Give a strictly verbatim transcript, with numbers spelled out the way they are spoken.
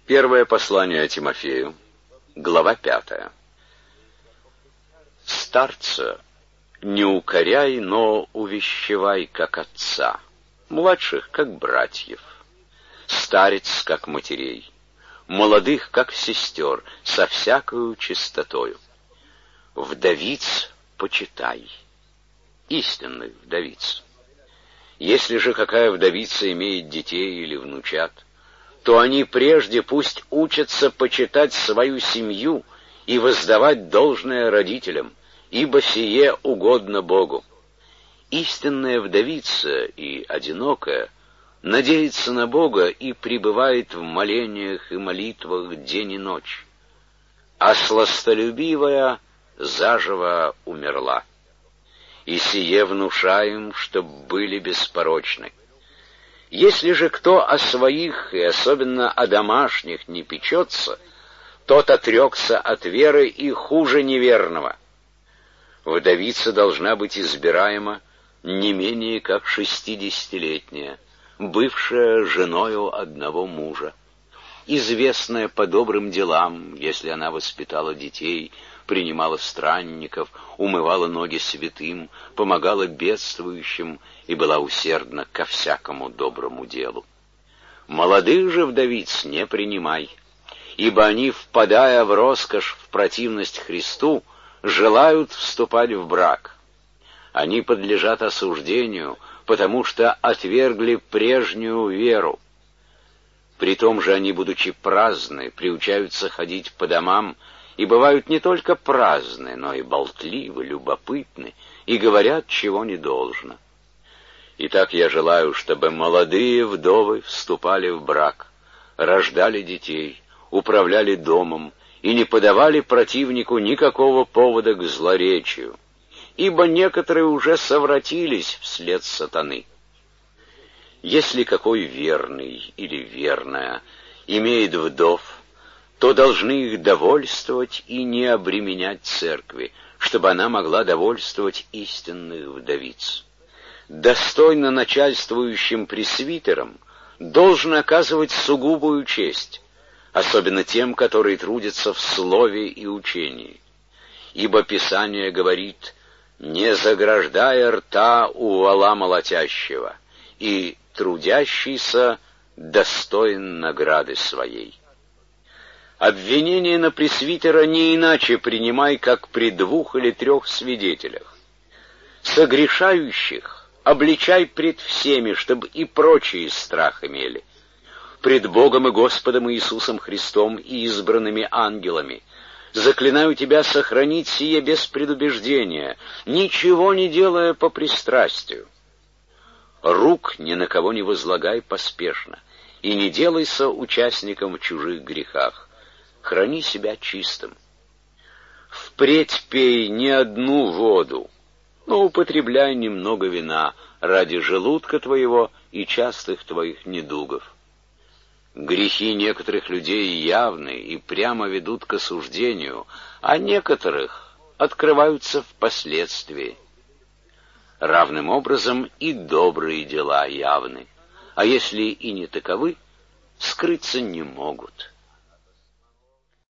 Первое послание Тимофею, глава пятая. Старца не укоряй, но увещевай, как отца, младших, как братьев, старец, как матерей, молодых, как сестер, со всякою чистотою. Вдовиц почитай, истинных вдовиц. Если же какая вдовица имеет детей или внучат, то они прежде пусть учатся почитать свою семью и воздавать должное родителям, ибо сие угодно Богу. Истинная вдовица и одинокая надеется на Бога и пребывает в молениях и молитвах день и ночь, а сластолюбивая заживо умерла. И сие внушаем, чтоб были беспорочны. Если же кто о своих, и особенно о домашних, не печется, тот отрекся от веры и хуже неверного. Вдовица должна быть избираема не менее как шестидесятилетняя, бывшая женою одного мужа, известная по добрым делам, если она воспитала детей, принимала странников, умывала ноги святым, помогала бедствующим и была усердна ко всякому доброму делу. Молодых же вдовиц не принимай, ибо они, впадая в роскошь, в противность Христу, желают вступать в брак. Они подлежат осуждению, потому что отвергли прежнюю веру. Притом же они, будучи праздны, приучаются ходить по домам, и бывают не только праздны, но и болтливы, любопытны, и говорят, чего не должно. Итак, я желаю, чтобы молодые вдовы вступали в брак, рождали детей, управляли домом и не подавали противнику никакого повода к злоречию, ибо некоторые уже совратились вслед сатаны. Если какой верный или верная имеет вдов, то должны их довольствовать и не обременять церкви, чтобы она могла довольствовать истинных вдовиц. Достойно начальствующим пресвитерам должен оказывать сугубую честь, особенно тем, которые трудятся в слове и учении. Ибо Писание говорит: «Не заграждая рта у вола молотящего, и трудящийся достоин награды своей». Обвинение на пресвитера не иначе принимай, как при двух или трех свидетелях. Согрешающих обличай пред всеми, чтобы и прочие страх имели. Пред Богом и Господом Иисусом Христом и избранными ангелами заклинаю тебя сохранить сие без предубеждения, ничего не делая по пристрастию. Рук ни на кого не возлагай поспешно, и не делайся участником в чужих грехах. Храни себя чистым. Впредь пей не одну воду, но употребляй немного вина ради желудка твоего и частых твоих недугов. Грехи некоторых людей явны и прямо ведут к осуждению, а некоторых открываются впоследствии. Равным образом и добрые дела явны, а если и не таковы, скрыться не могут.